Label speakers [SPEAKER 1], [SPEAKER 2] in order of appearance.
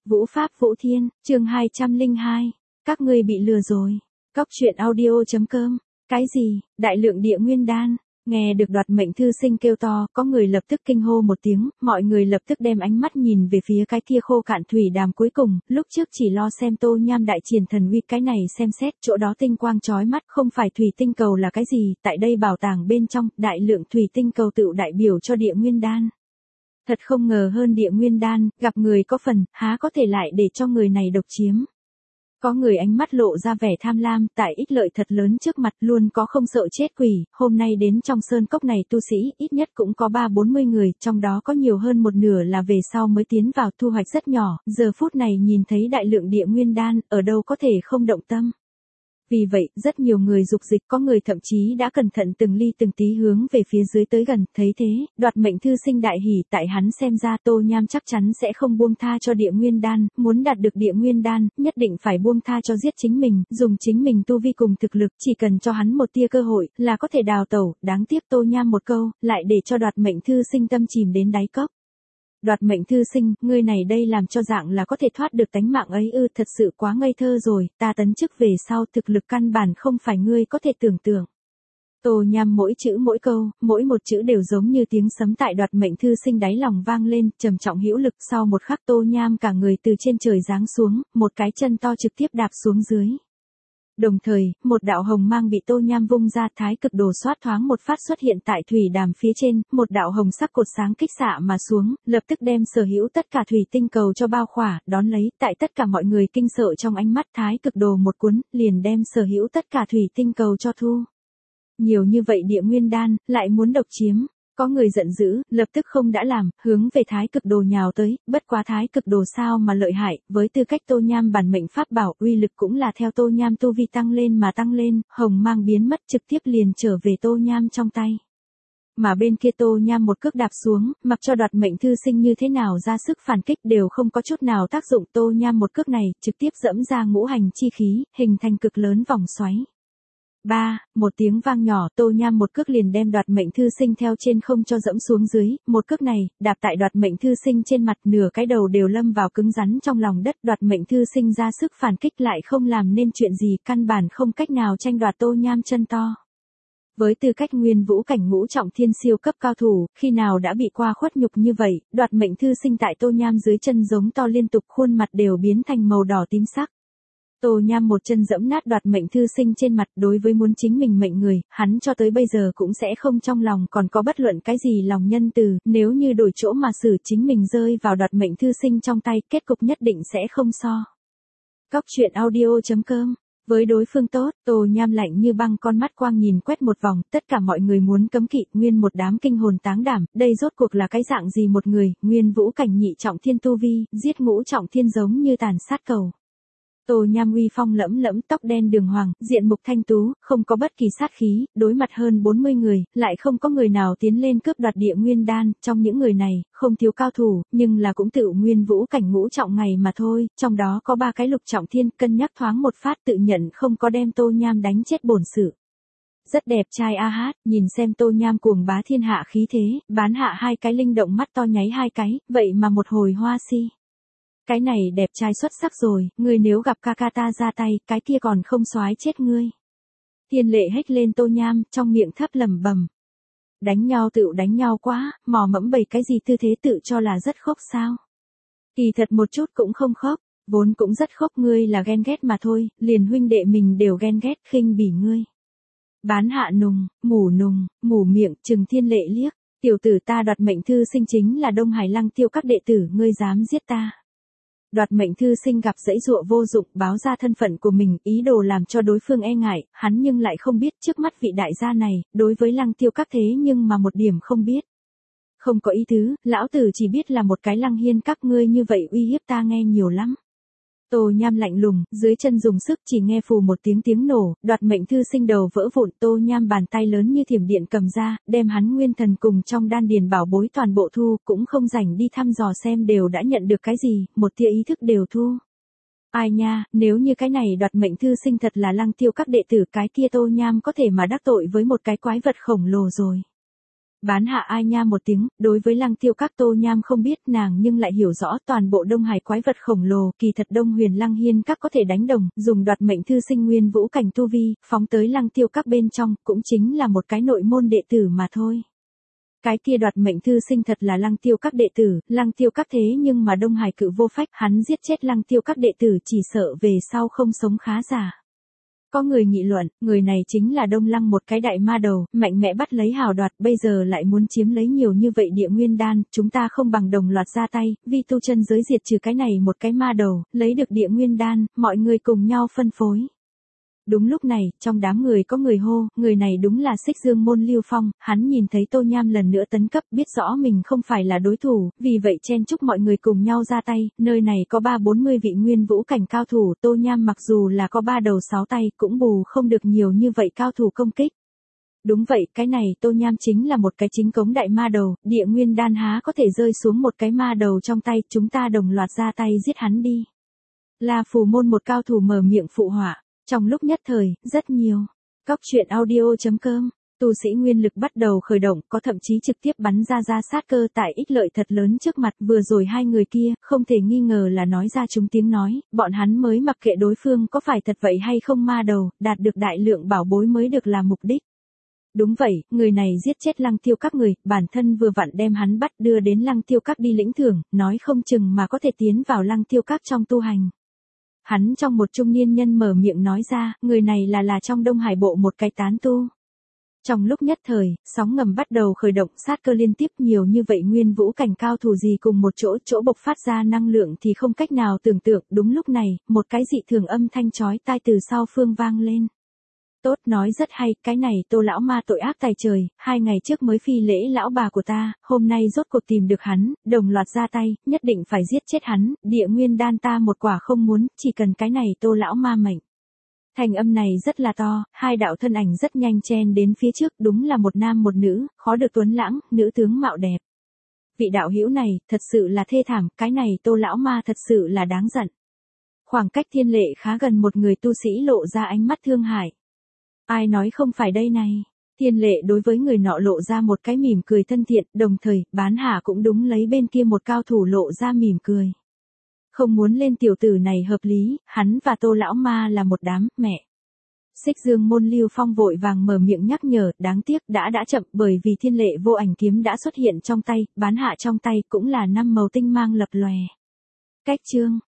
[SPEAKER 1] Vũ Pháp Vũ Thiên, chương 202. Các ngươi bị lừa rồi. Cóc truyện audio.com. Cái gì? Đại lượng địa nguyên đan. Nghe được Đoạt Mệnh Thư Sinh kêu to, có người lập tức kinh hô một tiếng, mọi người lập tức đem ánh mắt nhìn về phía cái kia khô cạn thủy đàm cuối cùng, lúc trước chỉ lo xem Tô Nham đại triển thần uy, cái này xem xét, chỗ đó tinh quang chói mắt, không phải thủy tinh cầu là cái gì, tại đây bảo tàng bên trong, đại lượng thủy tinh cầu tựu đại biểu cho địa nguyên đan. Thật không ngờ hơn địa nguyên đan, gặp người có phần, há có thể lại để cho người này độc chiếm. Có người ánh mắt lộ ra vẻ tham lam, tại ích lợi thật lớn trước mặt luôn có không sợ chết quỷ, hôm nay đến trong sơn cốc này tu sĩ ít nhất cũng có 30-40 người, trong đó có nhiều hơn một nửa là về sau mới tiến vào, thu hoạch rất nhỏ, giờ phút này nhìn thấy đại lượng địa nguyên đan, ở đâu có thể không động tâm. Vì vậy, rất nhiều người dục dịch, có người thậm chí đã cẩn thận từng ly từng tí hướng về phía dưới tới gần, thấy thế, Đoạt Mệnh Thư Sinh đại hỉ, tại hắn xem ra Tô Nham chắc chắn sẽ không buông tha cho địa nguyên đan, muốn đạt được địa nguyên đan, nhất định phải buông tha cho giết chính mình, dùng chính mình tu vi cùng thực lực, chỉ cần cho hắn một tia cơ hội, là có thể đào tẩu, đáng tiếc Tô Nham một câu, lại để cho Đoạt Mệnh Thư Sinh tâm chìm đến đáy cốc. Đoạt Mệnh Thư Sinh, ngươi này đây làm cho dạng là có thể thoát được tánh mạng ấy ư, thật sự quá ngây thơ rồi, ta tấn chức về sau thực lực căn bản không phải ngươi có thể tưởng tượng. Tô Nham mỗi chữ mỗi câu, mỗi một chữ đều giống như tiếng sấm tại Đoạt Mệnh Thư Sinh đáy lòng vang lên, trầm trọng hữu lực, sau một khắc Tô Nham cả người từ trên trời giáng xuống, một cái chân to trực tiếp đạp xuống dưới. Đồng thời, một đạo hồng mang bị Tô Nham vung ra, thái cực đồ xoát thoáng một phát xuất hiện tại thủy đàm phía trên, một đạo hồng sắc cột sáng kích xạ mà xuống, lập tức đem sở hữu tất cả thủy tinh cầu cho bao khỏa, đón lấy, tại tất cả mọi người kinh sợ trong ánh mắt, thái cực đồ một cuốn, liền đem sở hữu tất cả thủy tinh cầu cho thu. Nhiều như vậy địa nguyên đan, lại muốn độc chiếm. Có người giận dữ, lập tức không đã làm, hướng về thái cực đồ nhào tới, bất quá thái cực đồ sao mà lợi hại, với tư cách Tô Nham bản mệnh pháp bảo, uy lực cũng là theo Tô Nham tu vi tăng lên mà tăng lên, hồng mang biến mất trực tiếp liền trở về Tô Nham trong tay. Mà bên kia Tô Nham một cước đạp xuống, mặc cho Đoạt Mệnh Thư Sinh như thế nào ra sức phản kích đều không có chút nào tác dụng, Tô Nham một cước này, trực tiếp dẫm ra ngũ hành chi khí, hình thành cực lớn vòng xoáy. Một tiếng vang nhỏ, Tô Nham một cước liền đem Đoạt Mệnh Thư Sinh theo trên không cho dẫm xuống dưới, một cước này, đạp tại Đoạt Mệnh Thư Sinh trên mặt, nửa cái đầu đều lâm vào cứng rắn trong lòng đất, Đoạt Mệnh Thư Sinh ra sức phản kích lại không làm nên chuyện gì, căn bản không cách nào tranh đoạt Tô Nham chân to. Với tư cách nguyên vũ cảnh ngũ trọng thiên siêu cấp cao thủ, khi nào đã bị qua khuất nhục như vậy, Đoạt Mệnh Thư Sinh tại Tô Nham dưới chân giống to liên tục, khuôn mặt đều biến thành màu đỏ tím sắc. Tô Nham một chân dẫm nát Đoạt Mệnh Thư Sinh trên mặt, đối với muốn chính mình mệnh người, hắn cho tới bây giờ cũng sẽ không trong lòng còn có bất luận cái gì lòng nhân từ, nếu như đổi chỗ mà xử chính mình rơi vào Đoạt Mệnh Thư Sinh trong tay, kết cục nhất định sẽ không so. Cóc truyện audio.com. Với đối phương tốt, Tô Nham lạnh như băng, con mắt quang nhìn quét một vòng, tất cả mọi người muốn cấm kỵ, nguyên một đám kinh hồn táng đảm, đây rốt cuộc là cái dạng gì một người, nguyên vũ cảnh nhị trọng thiên tu vi, giết ngũ trọng thiên giống như tàn sát cầu. Tô Nham uy phong lẫm lẫm, tóc đen đường hoàng, diện mục thanh tú, không có bất kỳ sát khí, đối mặt hơn 40 người, lại không có người nào tiến lên cướp đoạt địa nguyên đan, trong những người này, không thiếu cao thủ, nhưng là cũng tự nguyên vũ cảnh ngũ trọng ngày mà thôi, trong đó có 3 cái lục trọng thiên, cân nhắc thoáng một phát tự nhận không có đem Tô Nham đánh chết bổn sự. Rất đẹp trai a hát, nhìn xem Tô Nham cuồng bá thiên hạ khí thế, bán hạ 2 cái linh động mắt to nháy 2 cái, vậy mà một hồi hoa si. Cái này đẹp trai xuất sắc rồi, ngươi nếu gặp ca ca ta ra tay, cái kia còn không xoái chết ngươi. Thiên Lệ hét lên Tô Nham, trong miệng thấp lẩm bẩm. Đánh nhau tựu đánh nhau quá, mò mẫm bày cái gì tư thế tự cho là rất khốc sao. Kỳ thật một chút cũng không khốc, vốn cũng rất khốc, ngươi là ghen ghét mà thôi, liền huynh đệ mình đều ghen ghét khinh bỉ ngươi. Bán hạ nùng, mủ miệng, trừng Thiên Lệ liếc, tiểu tử ta Đoạt Mệnh Thư Sinh chính là Đông Hải Lăng Tiêu các đệ tử, ngươi dám giết ta. Đoạt Mệnh Thư Sinh gặp dãy dụa vô dụng, báo ra thân phận của mình, ý đồ làm cho đối phương e ngại, hắn nhưng lại không biết trước mắt vị đại gia này, đối với Lăng Tiêu các thế nhưng mà một điểm không biết. Không có ý tứ, lão tử chỉ biết là một cái Lăng Hiên các, ngươi như vậy uy hiếp ta nghe nhiều lắm. Tô Nham lạnh lùng, dưới chân dùng sức, chỉ nghe phù một tiếng nổ, Đoạt Mệnh Thư Sinh đầu vỡ vụn, Tô Nham bàn tay lớn như thiểm điện cầm ra, đem hắn nguyên thần cùng trong đan điền bảo bối toàn bộ thu, cũng không rảnh đi thăm dò xem đều đã nhận được cái gì, một tia ý thức đều thu. Ai nha, nếu như cái này Đoạt Mệnh Thư Sinh thật là Lăng Tiêu các đệ tử, cái kia Tô Nham có thể mà đắc tội với một cái quái vật khổng lồ rồi. Bán hạ ai nha một tiếng, đối với Lăng Tiêu Các Tô Nham không biết nàng nhưng lại hiểu rõ toàn bộ Đông Hải quái vật khổng lồ, kỳ thật Đông Huyền Lăng Hiên Các có thể đánh đồng, dùng đoạt mệnh thư sinh nguyên vũ cảnh tu vi, phóng tới Lăng Tiêu Các bên trong, cũng chính là một cái nội môn đệ tử mà thôi. Cái kia đoạt mệnh thư sinh thật là Lăng Tiêu Các đệ tử, Lăng Tiêu Các thế nhưng mà Đông Hải cự vô phách, hắn giết chết Lăng Tiêu Các đệ tử chỉ sợ về sau không sống khá giả. Có người nghị luận, người này chính là Đông Lăng một cái đại ma đầu, mạnh mẽ bắt lấy hào đoạt, bây giờ lại muốn chiếm lấy nhiều như vậy địa nguyên đan, chúng ta không bằng đồng loạt ra tay, vì tu chân giới diệt trừ cái này một cái ma đầu, lấy được địa nguyên đan, mọi người cùng nhau phân phối. Đúng lúc này, trong đám người có người hô, người này đúng là Xích Dương môn Lưu Phong, hắn nhìn thấy Tô Nham lần nữa tấn cấp, biết rõ mình không phải là đối thủ, vì vậy chen chúc mọi người cùng nhau ra tay, nơi này có 3-40 vị nguyên vũ cảnh cao thủ, Tô Nham mặc dù là có 3 đầu 6 tay, cũng bù không được nhiều như vậy cao thủ công kích. Đúng vậy, cái này Tô Nham chính là một cái chính cống đại ma đầu, địa nguyên đan há có thể rơi xuống một cái ma đầu trong tay, chúng ta đồng loạt ra tay giết hắn đi. La Phù môn một cao thủ mở miệng phụ họa. Trong lúc nhất thời, rất nhiều. Cóc truyện audio.com, tu sĩ nguyên lực bắt đầu khởi động, có thậm chí trực tiếp bắn ra sát cơ tại ích lợi thật lớn trước mặt, vừa rồi hai người kia, không thể nghi ngờ là nói ra chúng tiếng nói, bọn hắn mới mặc kệ đối phương có phải thật vậy hay không ma đầu, đạt được đại lượng bảo bối mới được là mục đích. Đúng vậy, người này giết chết Lăng Tiêu Các người, bản thân vừa vặn đem hắn bắt đưa đến Lăng Tiêu Các đi lĩnh thưởng, nói không chừng mà có thể tiến vào Lăng Tiêu Các trong tu hành. Hắn trong một trung niên nhân mở miệng nói ra, người này là trong Đông Hải bộ một cái tán tu. Trong lúc nhất thời, sóng ngầm bắt đầu khởi động, sát cơ liên tiếp, nhiều như vậy nguyên vũ cảnh cao thủ gì cùng một chỗ bộc phát ra năng lượng thì không cách nào tưởng tượng. Đúng lúc này, một cái dị thường âm thanh chói tai từ sau phương vang lên. Tốt, nói rất hay, cái này Tô lão ma tội ác tày trời, 2 ngày trước mới phi lễ lão bà của ta, hôm nay rốt cuộc tìm được hắn, đồng loạt ra tay, nhất định phải giết chết hắn, địa nguyên đan ta một quả không muốn, chỉ cần cái này Tô lão ma mệnh. Thành âm này rất là to, hai đạo thân ảnh rất nhanh chen đến phía trước, đúng là một nam một nữ, khó được tuấn lãng, nữ tướng mạo đẹp. Vị đạo hữu này, thật sự là thê thảm, cái này Tô lão ma thật sự là đáng giận. Khoảng cách Thiên Lệ khá gần, một người tu sĩ lộ ra ánh mắt thương hại. Ai nói không phải đây này? Thiên Lệ đối với người nọ lộ ra một cái mỉm cười thân thiện, đồng thời, Bán Hà cũng đúng lấy bên kia một cao thủ lộ ra mỉm cười. Không muốn lên tiểu tử này hợp lý, hắn và Tô lão ma là một đám, mẹ. Xích Dương môn Lưu Phong vội vàng mở miệng nhắc nhở, đáng tiếc đã chậm, bởi vì Thiên Lệ vô ảnh kiếm đã xuất hiện trong tay, Bán Hạ trong tay cũng là 5 màu tinh mang lập lòe. Cách chương